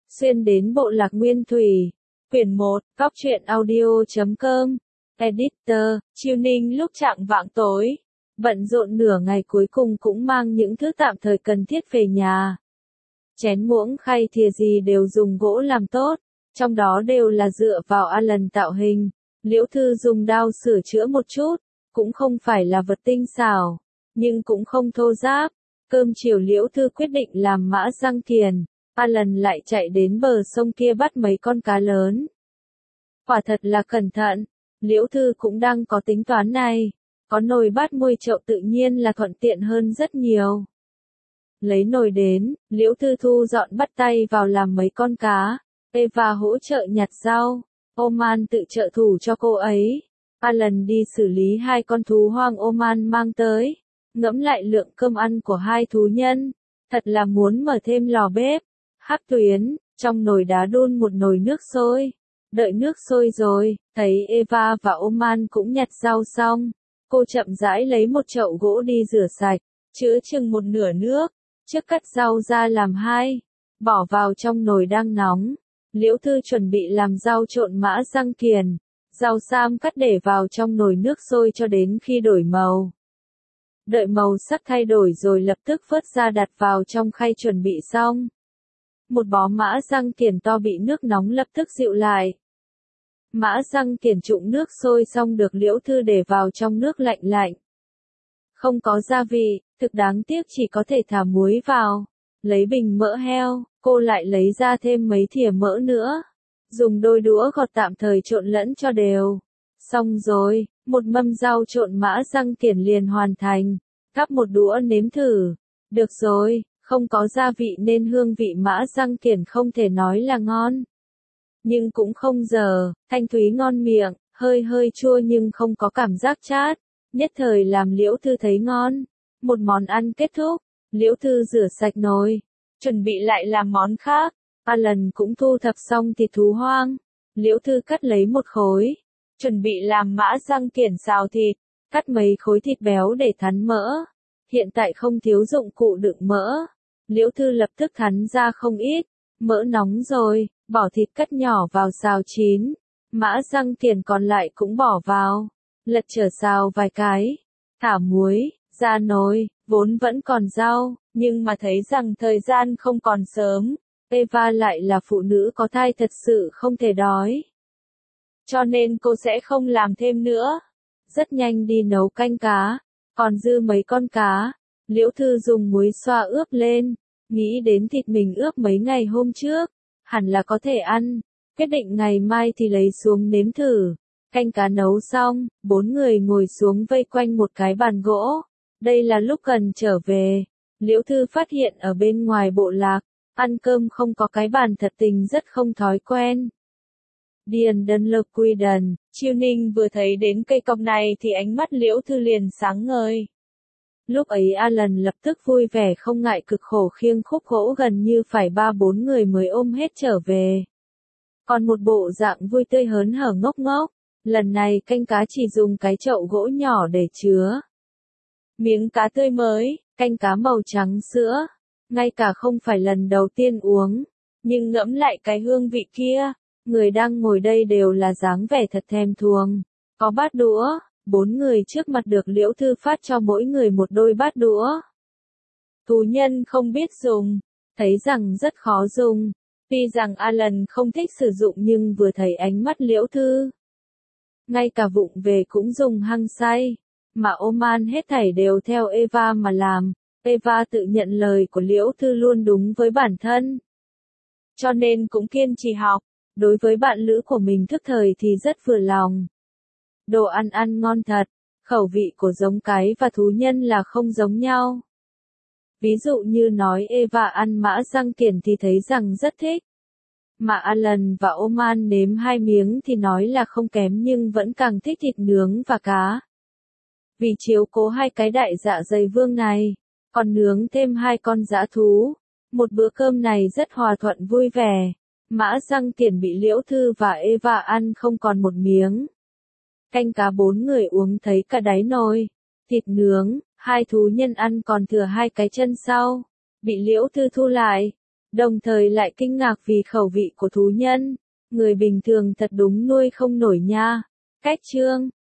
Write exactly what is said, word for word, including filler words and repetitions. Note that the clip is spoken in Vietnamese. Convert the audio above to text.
xuyên đến bộ lạc Nguyên Thủy. Quyển một, Góc truyện audio chấm com. Editor, Chiêu Ninh lúc chạng vạng tối. Bận rộn nửa ngày cuối cùng cũng mang những thứ tạm thời cần thiết về nhà. Chén muỗng khay thìa gì đều dùng gỗ làm tốt, trong đó đều là dựa vào Alan tạo hình. Liễu Thư dùng dao sửa chữa một chút, cũng không phải là vật tinh xảo, nhưng cũng không thô ráp. Cơm chiều Liễu Thư quyết định làm mã răng kiền, Alan lại chạy đến bờ sông kia bắt mấy con cá lớn. Quả thật là cẩn thận, Liễu Thư cũng đang có tính toán này, có nồi bát muôi chậu tự nhiên là thuận tiện hơn rất nhiều. Lấy nồi đến, Liễu Thư thu dọn bắt tay vào làm mấy con cá, Eva hỗ trợ nhặt rau, Oman tự trợ thủ cho cô ấy. Alan đi xử lý hai con thú hoang Oman mang tới, ngẫm lại lượng cơm ăn của hai thú nhân, thật là muốn mở thêm lò bếp. Hắc Tuyến, trong nồi đá đun một nồi nước sôi, đợi nước sôi rồi, thấy Eva và Oman cũng nhặt rau xong, cô chậm rãi lấy một chậu gỗ đi rửa sạch, chứa chừng một nửa nước, trước cắt rau ra làm hai, bỏ vào trong nồi đang nóng. Liễu Thư chuẩn bị làm rau trộn mã răng kiền, rau sam cắt để vào trong nồi nước sôi cho đến khi đổi màu. Đợi màu sắc thay đổi rồi lập tức vớt ra đặt vào trong khay chuẩn bị xong. Một bó mã răng kiền to bị nước nóng lập tức dịu lại. Mã răng kiền trụng nước sôi xong được Liễu Thư để vào trong nước lạnh lạnh. Không có gia vị, thực đáng tiếc chỉ có thể thả muối vào. Lấy bình mỡ heo, cô lại lấy ra thêm mấy thìa mỡ nữa. Dùng đôi đũa gọt tạm thời trộn lẫn cho đều. Xong rồi, một mâm rau trộn mã răng kiền liền hoàn thành. Gắp một đũa nếm thử. Được rồi, không có gia vị nên hương vị mã răng kiền không thể nói là ngon. Nhưng cũng không dở, thanh thúy ngon miệng, hơi hơi chua nhưng không có cảm giác chát. Nhất thời làm Liễu Thư thấy ngon. Một món ăn kết thúc, Liễu Thư rửa sạch nồi, chuẩn bị lại làm món khác. Alan cũng thu thập xong thịt thú hoang. Liễu Thư cắt lấy một khối, chuẩn bị làm mã răng kiền xào thịt, cắt mấy khối thịt béo để thắn mỡ. Hiện tại không thiếu dụng cụ đựng mỡ. Liễu Thư lập tức thắn ra không ít, mỡ nóng rồi, bỏ thịt cắt nhỏ vào xào chín. Mã răng kiền còn lại cũng bỏ vào, lật trở xào vài cái, thả muối, ra nồi, vốn vẫn còn rau, nhưng mà thấy rằng thời gian không còn sớm, Eva lại là phụ nữ có thai thật sự không thể đói. Cho nên cô sẽ không làm thêm nữa. Rất nhanh đi nấu canh cá, còn dư mấy con cá, Liễu Thư dùng muối xoa ướp lên, nghĩ đến thịt mình ướp mấy ngày hôm trước, hẳn là có thể ăn, quyết định ngày mai thì lấy xuống nếm thử. Canh cá nấu xong, bốn người ngồi xuống vây quanh một cái bàn gỗ. Đây là lúc gần trở về, Liễu Thư phát hiện ở bên ngoài bộ lạc, ăn cơm không có cái bàn thật tình rất không thói quen. Điền Đơn Lực Quy Đần, Chiêu Ninh vừa thấy đến cây cọc này thì ánh mắt Liễu Thư liền sáng ngời. Lúc ấy Alan lập tức vui vẻ không ngại cực khổ khiêng khúc gỗ gần như phải ba bốn người mới ôm hết trở về. Còn một bộ dạng vui tươi hớn hở ngốc ngốc, lần này canh cá chỉ dùng cái chậu gỗ nhỏ để chứa. Miếng cá tươi mới, canh cá màu trắng sữa, ngay cả không phải lần đầu tiên uống, nhưng ngẫm lại cái hương vị kia, người đang ngồi đây đều là dáng vẻ thật thèm thuồng. Có bát đũa, bốn người trước mặt được Liễu Thư phát cho mỗi người một đôi bát đũa. Thú nhân không biết dùng, thấy rằng rất khó dùng, tuy rằng Alan không thích sử dụng nhưng vừa thấy ánh mắt Liễu Thư. Ngay cả vụng về cũng dùng hăng say. Mà Oman hết thảy đều theo Eva mà làm, Eva tự nhận lời của Liễu Thư luôn đúng với bản thân. Cho nên cũng kiên trì học, đối với bạn lữ của mình thức thời thì rất vừa lòng. Đồ ăn ăn ngon thật, khẩu vị của giống cái và thú nhân là không giống nhau. Ví dụ như nói Eva ăn mã răng kiền thì thấy rằng rất thích. Mà Alan và Oman nếm hai miếng thì nói là không kém nhưng vẫn càng thích thịt nướng và cá. Vì chiếu cố hai cái đại dạ dày vương này, còn nướng thêm hai con dã thú. Một bữa cơm này rất hòa thuận vui vẻ. Mã răng kiền bị Liễu Thư và Eva ăn không còn một miếng. Canh cá bốn người uống thấy cả đáy nồi. Thịt nướng, hai thú nhân ăn còn thừa hai cái chân sau. Bị Liễu Thư thu lại. đồng thời lại kinh ngạc vì khẩu vị của thú nhân. Người bình thường thật đúng nuôi không nổi nha. Cách chương